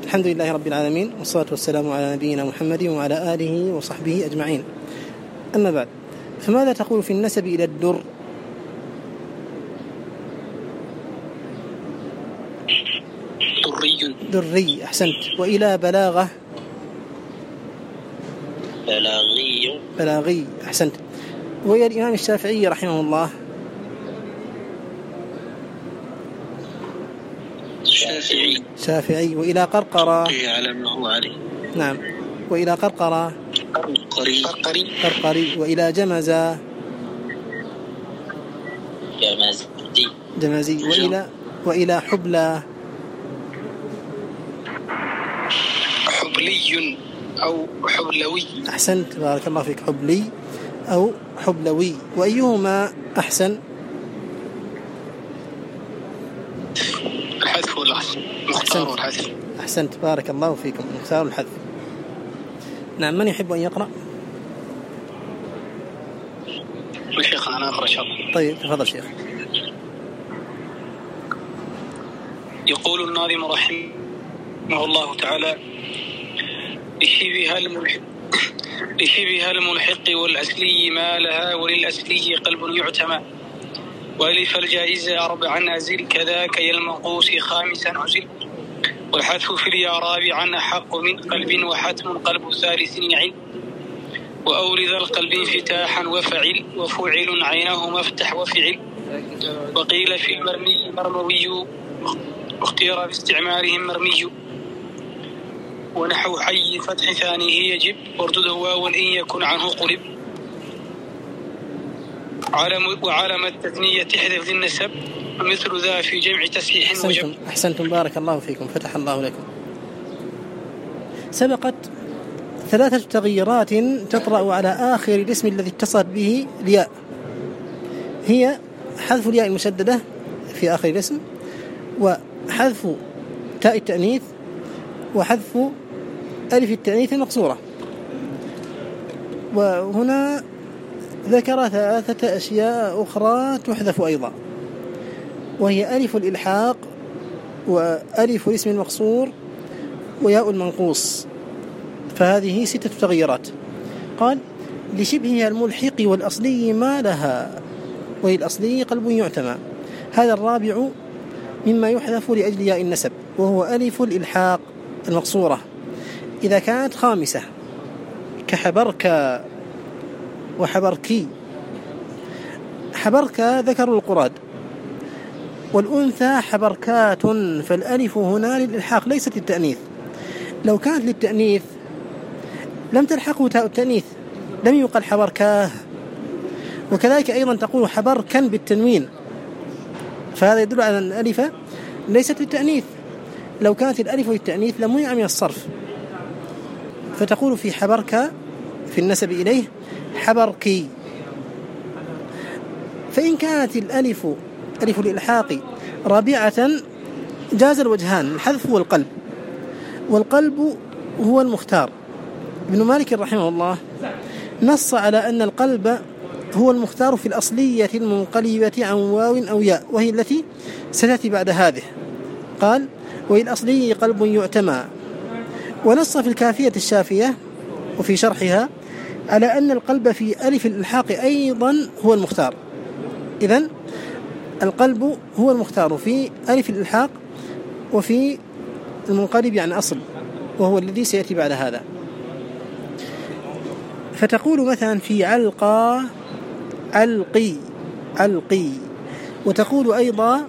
الحمد لله رب العالمين، والصلاة والسلام على نبينا محمد وعلى آله وصحبه أجمعين. أما بعد، فماذا تقول في النسب إلى الدر؟ دري. أحسنت. وإلى بلاغة؟ بلاغي. أحسنت. وإلى الإمام الشافعي رحمه الله؟ شافعي. وإلى قرقرة؟ على ما هو عليه. نعم. وإلى قرقرة؟ قرقري. وإلى جمزة؟ جمزي. وإلى حبلى؟ حبلي أو حبلوي. أحسنت، بارك الله فيك. حبلي أو حبلوي. وأيهما أحسن؟ الحذف والحذف. مختار الحذف. أحسنت، بارك الله فيكم. مختار الحذف. نعم. من يحب أن يقرأ؟ الشيخ أنا أقرأ إن شاء الله. طيب تفضل شيخ. يقول الناظم رحمه الله تعالى: لشبه الملحق والأسلي ما لها، وللأسلي قلب يعتمى، وألف الجائزة 4 أزل، كذاك يلمقوس 5 عزل، والحذف في الياء رابعا حق من قلب، وحتم قلب ثالث يعل، وأولد القلب انفتاحا وفعل، وفعل عينه مفتح وفعل، وقيل في المرمي مرموي، واختير باستعمالهم مرمي، ونحو حي فتح ثانيه يجب، وارتده واو إن يكن عنه قلب، وعلم التثنية تحذف للنسب، ومثل ذا في جمع تسحيح وجب. أحسنتم، بارك الله فيكم، فتح الله لكم. سبقت 3 تغييرات تطرأ على آخر الاسم الذي اتصلت به الياء، هي حذف الياء المشددة في آخر الاسم، وحذف تاء التأنيث، وحذف ألف التأنيث المقصورة. وهنا ذكر 3 أشياء أخرى تحذف أيضا، وهي ألف الإلحاق، وألف الاسم المقصور، وياء المنقوص. فهذه 6 تغييرات. قال: لشبه الملحق والأصلي ما لها، وهي الأصلي قلب يعتمى. هذا الرابع مما يحذف لأجل ياء النسب، وهو ألف الإلحاق المقصورة إذا كانت خامسة، كحبرك وحبركي. حبرك ذكر القراد، والأنثى حبركات، فالألف هنا للإلحاق ليست للتأنيث. لو كانت للتأنيث لم تلحقه تاء التأنيث، لم يقل حبركاه. وكذلك أيضا تقول حبركا بالتنوين، فهذا يدل على أن الألف ليست للتأنيث. لو كانت الألف للتأنيث لمنع من الصرف، فتقول في حبرك في النسب إليه حبركي. فإن كانت الألف ألف الإلحاق رابعة جاز الوجهان، الحذف والقلب، والقلب هو المختار. ابن مالك رحمه الله نص على أن القلب هو المختار في الأصلية المنقلبة عن واو أو ياء، وهي التي ستأتي بعد هذه. قال: وَلِلْأَصْلِيِّ قلب يعتمى. ونص في الكافية الشافية وفي شرحها على أن القلب في ألف الإلحاق أيضا هو المختار. إذن القلب هو المختار في ألف الإلحاق وفي المنقلب عن أصل، وهو الذي سيأتي بعد هذا. فتقول مثلا في علقى علقي، وتقول أيضا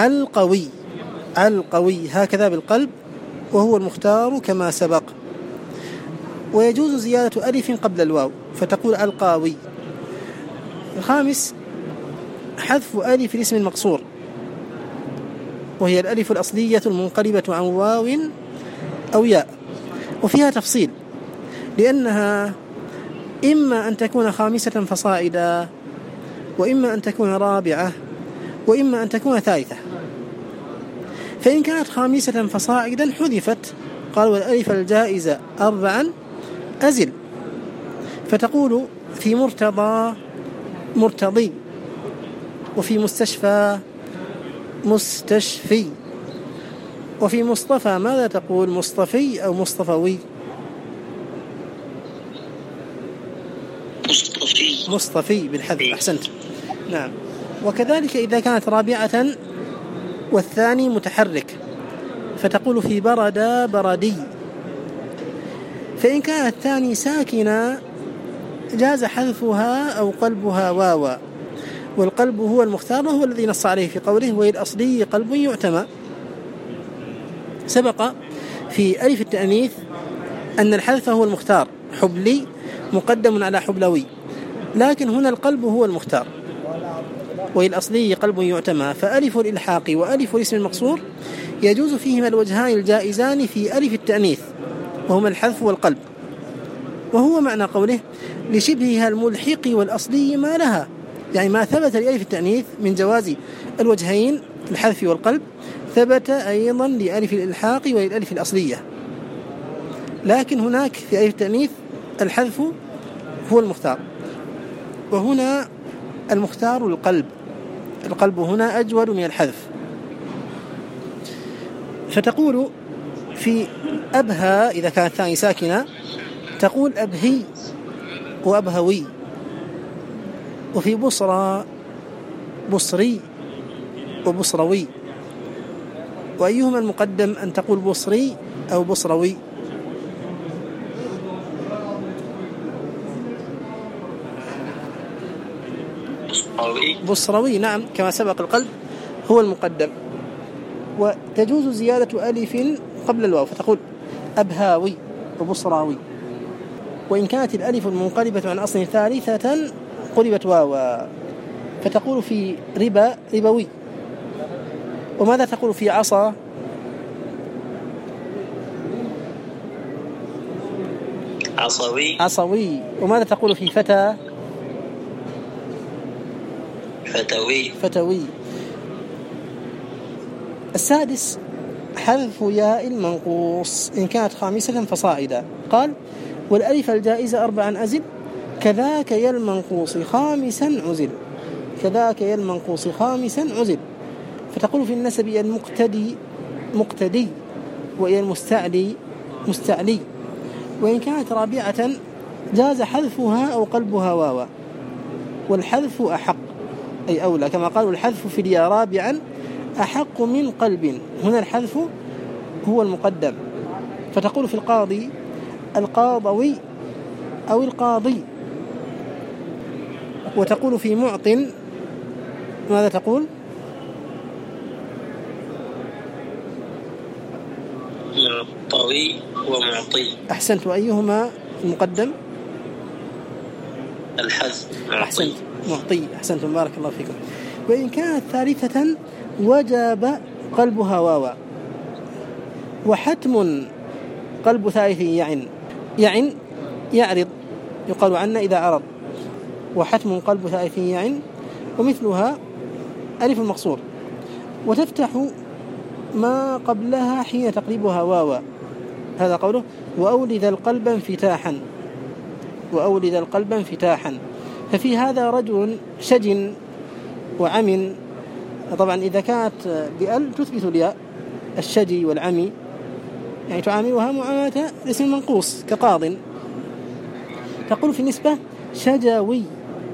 علقوي، هكذا بالقلب، وهو المختار كما سبق. ويجوز زيادة ألف قبل الواو، فتقول القاوي. الخامس حذف ألف الاسم المقصور، وهي الألف الأصلية المنقلبة عن واو أو ياء، وفيها تفصيل، لأنها إما أن تكون خامسة فصاعدا، وإما أن تكون رابعة، وإما أن تكون ثالثة. فإن كانت خامسة فصاعدا حذفت. قال: والألف الجائزة 4 أزل، فتقول في مرتضى مرتضي، وفي مستشفى مستشفي، وفي مصطفى ماذا تقول؟ مصطفي أو مصطفوي؟ مصطفي بالحذف. أحسنت. نعم. وكذلك إذا كانت رابعة والثاني متحرك فتقول في برد بردي. فإن كانت الثاني ساكنة جاز حذفها أو قلبها واوا، والقلب هو المختار وهو الذي نص عليه في قوله والأصلي قلب يعتمى. سبق في ألف التأنيث أن الحذف هو المختار، حبلي مقدم على حبلوي، لكن هنا القلب هو المختار والأصلي قلب يعتمى. فألف الإلحاق وألف الاسم المقصور يجوز فيهما الوجهان الجائزان في ألف التأنيث وهما الحذف والقلب، وهو معنى قوله لشبهها الملحق والأصلي ما لها، يعني ما ثبت لألف التأنيث من جواز الوجهين الحذف والقلب ثبت أيضا لألف الإلحاق وللألف الأصلية، لكن هناك في ألف التأنيث الحذف هو المختار، وهنا المختار القلب. القلب هنا أجود من الحذف. فتقول في أبهى إذا كانت ثاني ساكنة تقول أبهي وأبهوي، وفي بصرى بصري وبصروي، وأيهما المقدم أن تقول بصري أو بصروي؟ بصروي. نعم، كما سبق القلب هو المقدم. وتجوز زيادة ألف قبل الواو فتقول أبهاوي وبصراوي، وإن كانت الألف المنقلبة عن أصل ثالثة قلبت واوا فتقول في ربا ربوي. وماذا تقول في عصا؟ عصوي. عصوي. وماذا تقول في فتى؟ فتوي. فتوي. السادس حذف ياء المنقوص إن كانت خامسة فصاعدا. قال والألف الجائزة 4 أزل كذاك يا المنقوص خامسا عزل، كذاك يا المنقوص خامسا عزل. فتقول في النسب المقتدي مقتدي وإلى المستعلي مستعلي. وإن كانت رابعة جاز حذفها أو قلبها واوا، والحذف أحق أي أولى، كما قال الحذف في الياء رابعا أحق من قلب. هنا الحذف هو المقدم، فتقول في القاضي القاضوي أو القاضي. وتقول في معط ماذا تقول؟ معطوي ومعطي. أحسنت. وأيهما المقدم؟ الحذف. أحسنت. معطي. أحسنت، بارك الله فيكم. وإن كانت ثالثة وجب قلبها واوا، وحتم قلب ثالث يعن يعرض يقال عنا إذا عرض، وحتم قلب ثالث يعن. ومثلها ألف المقصور، وتفتح ما قبلها حين تقلبها واوا. هذا قوله وأولد القلب انفتاحا، وأولد القلب انفتاحا. ففي هذا رجل شج وعم. طبعا إذا كانت بأل تثبت الياء الشجي والعمي، يعني تعاملها معاملة الاسم المنقوص كقاض. تقول في النسبة شجوي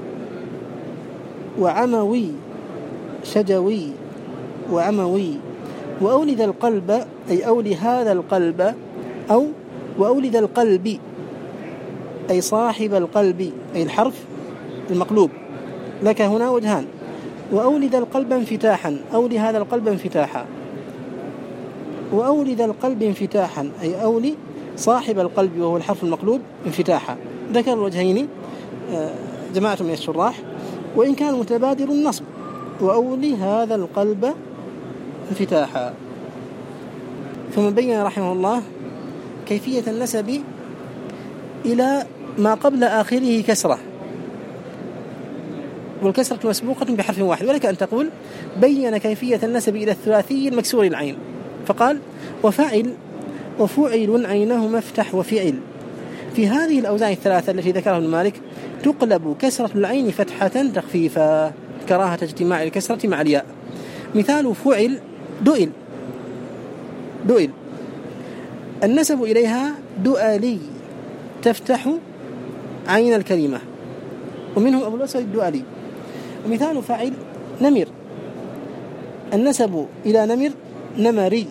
وعموي، شجوي وعموي. وأولد القلب أي أولي هذا القلب، أو وأولد القلب أي صاحب القلب أي الحرف المقلوب. لك هنا وجهان، وأولد القلب انفتاحا، أولي هذا القلب انفتاحا، وأولد القلب انفتاحا أي أولي صاحب القلب وهو الحرف المقلوب انفتاحا. ذكر الوجهين جماعة من الشراح، وإن كان متبادر النصب وأولي هذا القلب انفتاحا. ثم بين رحمه الله كيفية النسب إلى ما قبل آخره كسرة، والكسرة مسبوقة بحرف واحد. ولك أن تقول بين كيفية النسب إلى الثلاثي المكسور العين، فقال وفعل وفعل عينهما افتح وفعل. في هذه الأوزان الثلاثة التي ذكرها ابن مالك تقلب كسرة العين فتحة تخفيفا كراهة اجتماع الكسرة مع الياء. مثال فعل دؤل، دؤل. النسب إليها دؤلي تفتح عين الكلمة، ومنهم أبو الأسود الدؤلي. ومثال فاعل نمر، النسب إلى نمر نمري.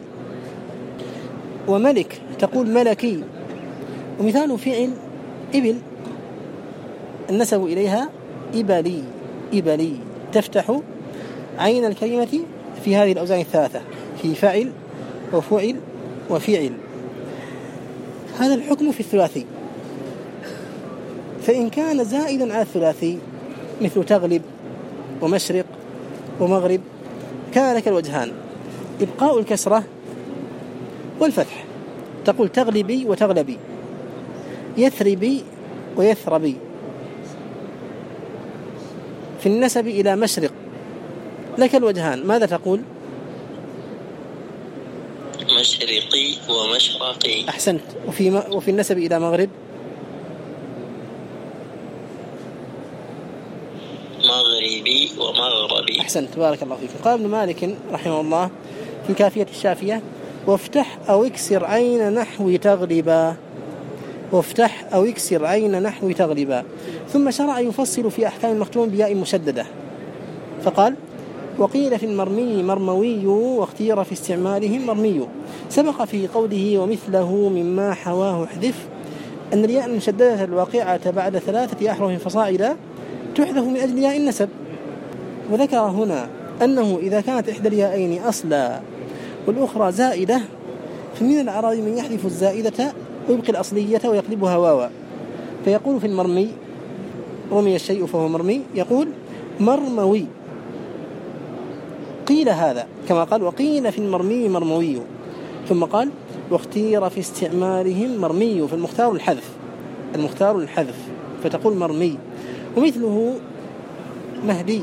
وملك تقول ملكي. ومثال فعل إبل، النسب إليها إبلي إبلي تفتح عين الكلمة في هذه الأوزان الثلاثة، في فعل وفعل وفعل. هذا الحكم في الثلاثي. فإن كان زائدا على الثلاثي مثل تغلب ومشرق ومغرب كان لك الوجهان: إبقاء الكسرة والفتح. تقول تغلبي وتغلبي، يثربي ويثربي. في النسب إلى مشرق لك الوجهان، ماذا تقول؟ مشرقي ومشرقي. أحسنت. وفي النسب إلى مغرب مغربي ومغربي. أحسنت، بارك الله فيك. قال ابن مالك رحمه الله في الكافية الشافية: وافتح أو اكسر عين نحو تغلبا. وافتح أو اكسر عين نحو تغلبا. ثم شرع يفصل في أحكام المختوم بياء مشددة، فقال: وقيل في المرمي مرموي، واختير في استعمالهم مرمي. سبق في قوله ومثله مما حواه احذف أن الياء المشددة الواقعة بعد 3 أحرف فصاعدا تحذف من أجل ياء النسب. وذكر هنا أنه إذا كانت إحدى الياءين أصلا والأخرى زائدة، فمن الأعراب من يحذف الزائدة ويبقي الأصلية ويقلبها واوا، فيقول في المرمي: رمي الشيء فهو مرمي، يقول مرموي. قيل هذا كما قال: وقيل في المرمي مرموي. ثم قال: واختير في استعمالهم مرمي. فالمختار الحذف، المختار الحذف، فتقول مرمي. ومثله مهدي،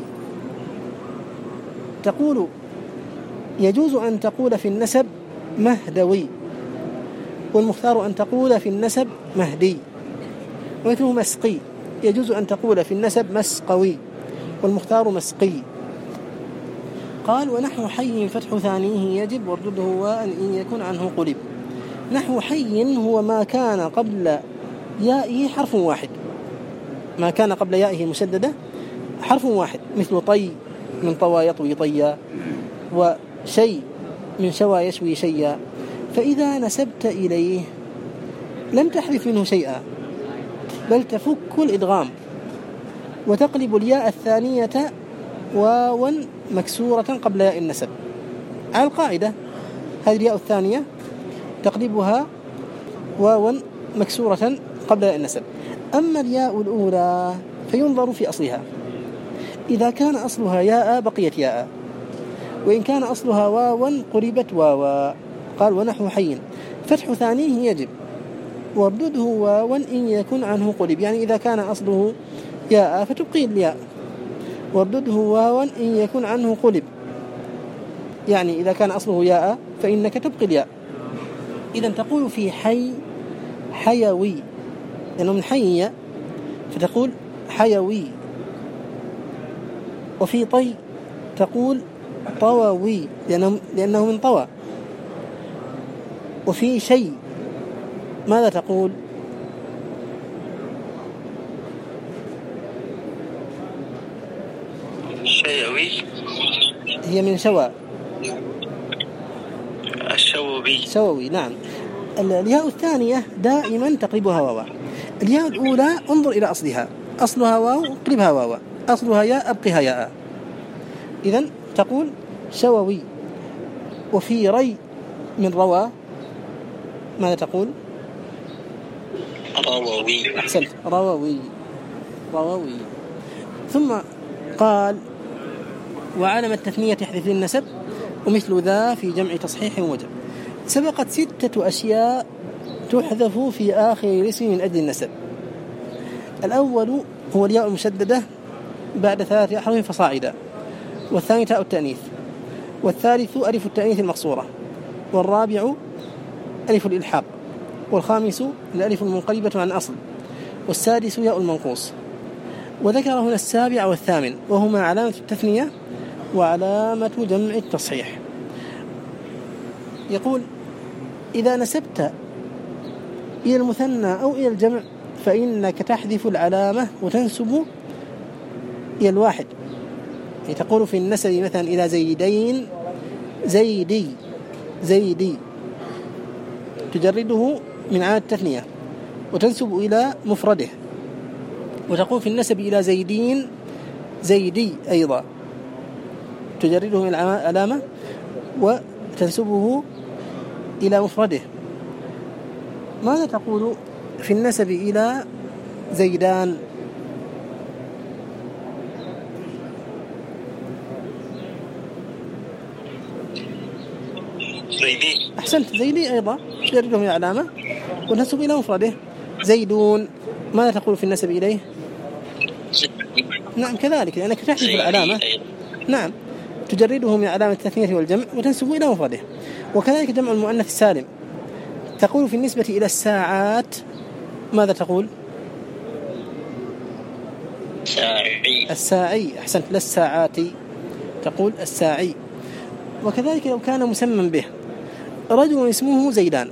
تقول يجوز أن تقول في النسب مهدوي، والمختار أن تقول في النسب مهدي. ومثله مسقي، يجوز أن تقول في النسب مسقوي، والمختار مسقي. قال: ونحو حي فتح ثانيه يجب وردده واء إن يكن عنه قلب. نحو حي هو ما كان قبل يائه حرف واحد، ما كان قبل يائه مشددة حرف واحد، مثل طي من طوى يطوي طيا، وشيء من شوى يشوي شيئا. فإذا نسبت إليه لم تحذف منه شيئا، بل تفك الإدغام وتقلب الياء الثانية واوا مكسورة قبل ياء النسب. على القاعدة هذه الياء الثانية تقلبها واوا مكسورة قبل ياء النسب. أما الياء الأولى فينظر في أصلها، إذا كان أصلها ياء بقيت ياء، وإن كان أصلها واوا قلبت واوا. قال: ونحو حي فتح ثانيه يجب وردده واوا إن يكن عنه قلب، يعني إذا كان أصله ياء فتبقي الياء، وردده واوا إن يكن عنه قلب، يعني إذا كان أصله ياء فإنك تبقي الياء. إذن تقول في حي حيوي لأنه من حي، فتقول حيوي. وفي طي تقول طووي لأنه من طوى. وفي شيء ماذا تقول؟ شيوي، هي من شوى، الشوبي، شووي. نعم. الياء الثانية دائما تقلبها واوا. الياء الأولى انظر إلى أصلها، أصلها واو اقلبها واوا، أصلها ياء أبقها ياء. إذن تقول شووي. وفي ري من روى ماذا تقول؟ رووي. أحسنت، رووي رووي. ثم قال: وعلم التثنية يحذف النسب، ومثل ذا في جمع تصحيح وجب. سبقت 6 أشياء تحذف في آخر الاسم من أجل النسب. الأول هو الياء المشددة بعد 3 أحرف فصاعدا، والثاني تاء التأنيث، والثالث ألف التأنيث المقصورة، والرابع ألف الإلحاق، والخامس الألف المنقلبة عن أصل، والسادس ياء المنقوص. وذكر هنا السابع والثامن، وهما علامة التثنية وعلامة جمع التصحيح. يقول: إذا نسبت إلى المثنى أو إلى الجمع فإنك تحذف العلامة وتنسب إلى الواحد. يعني تقول في النسب مثلا إلى زيدين زيدي زيدي، تجرده من عادة التثنية وتنسب إلى مفرده. وتقول في النسب إلى زيدين زيدي أيضا، تجرده من العلامة وتنسبه إلى مفرده. ماذا تقول في النسب إلى زيدان؟ زيدي. أحسنت، زيدي أيضا تجرده من العلامة وتنسب إلى مفرده. زيدون، ماذا تقول في النسب إليه؟ نعم كذلك، لأنك تحذف العلامة. نعم، تجرده من علامة التثنية والجمع وتنسب إلى مفرده. وكذلك جمع المؤنث السالم، تقول في النسبة إلى الساعات ماذا تقول؟ ساعي. الساعي، أحسنت، لا الساعات، تقول الساعي. وكذلك لو كان مسمى به رجل اسمه زيدان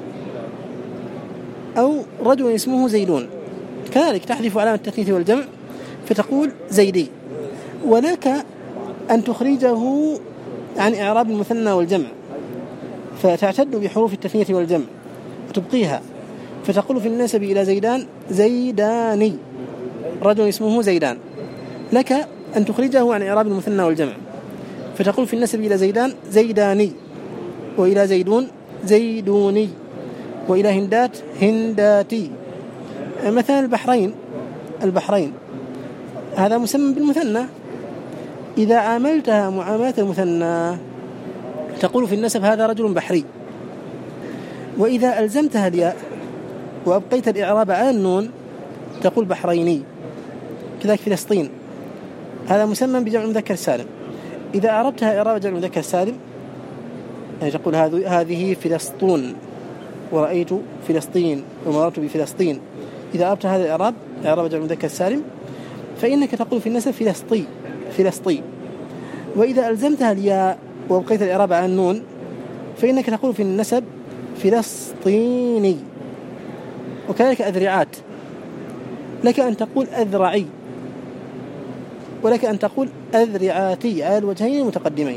أو رجل اسمه زيدون، كذلك تحذف علامة التثنية والجمع فتقول زيدي. ولك أن تخرجه عن إعراب المثنى والجمع فتعتد بحروف التثنية والجمع وتبقيها، فتقول في النسب إلى زيدان زيداني، رجل اسمه زيدان. لك أن تخرجه عن إعراب المثنى والجمع فتقول في النسب إلى زيدان زيداني، وإلى زيدون زيدوني، وإلى هندات هنداتي. مثلا البحرين هذا مسمى بالمثنى، إذا عاملتها معاملة المثنى تقول في النسب هذا رجل بحري. وإذا ألزمتها الياء وأبقيت الإعراب على النون تقول بحريني. كذلك فلسطين، هذا مسمى بجمع المذكر السالم، إذا أعربتها إعراب جمع المذكر السالم يعني تقول هذه فلسطون، ورأيت فلسطين، ومررت بفلسطين. إذا أعربت هذا الإعراب إعراب جمع المذكر السالم فإنك تقول في النسب فلسطي. وإذا ألزمتها الياء وأبقيت الإعراب على النون فإنك تقول في النسب فلسطيني. وكذلك أذرعات، لك أن تقول أذرعي، ولك أن تقول أذرعاتي على الوجهين المتقدمين.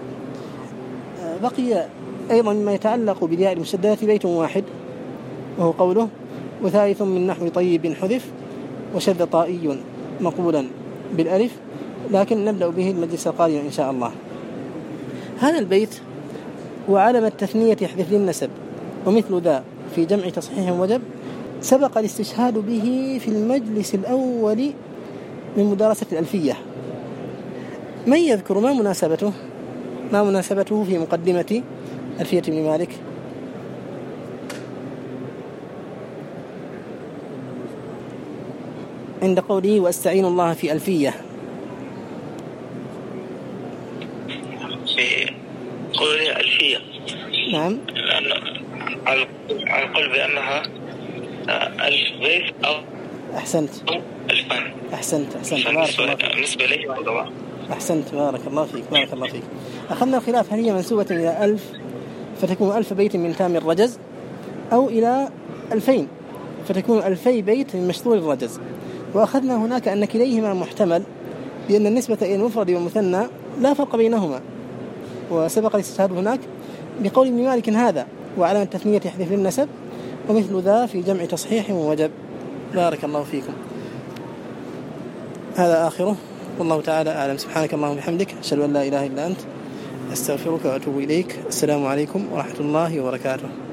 بقي أيضا مما يتعلق بالياء المشددة بيت واحد، وهو قوله وثالث من نحو طيب حذف وشذ طائي مقبولا بالألف، لكن نبدأ به المجلس القادم إن شاء الله. هذا البيت وعلم التثنية يحذف للنسب ومثل ذا في جمع تصحيح وجب سبق الاستشهاد به في المجلس الأول من مدارسة الألفية. من يذكر ما مناسبته في مقدمة ألفية ابن مالك؟ عند قوله وأستعين الله في ألفية، في قوله ألفية. نعم، على القول بأنها ألف بيت أو أحسنت ألفان. أحسنت بارك الله فيك. بالنسبة لي أحسنت بارك الله فيك. أخذنا الخلاف هل هي منسوبة إلى 1000 فتكون 1000 بيت من تام الرجز، أو إلى 2000 فتكون 2000 بيت من مشطور الرجز. وأخذنا هناك أن كليهما محتمل، لأن النسبة إلى المفرد والمثنى لا فرق بينهما، وسبق الاستشهاد هناك بقول ابن مالك هذا وعلامة التثنية يحذف للنسب ومثل ذا في جمع تصحيح ووجب. بارك الله فيكم. هذا آخره، والله تعالى أعلم. سبحانك اللهم وبحمدك، أشهد أن لا إله إلا أنت، أستغفرك وأتوب إليك. السلام عليكم ورحمة الله وبركاته.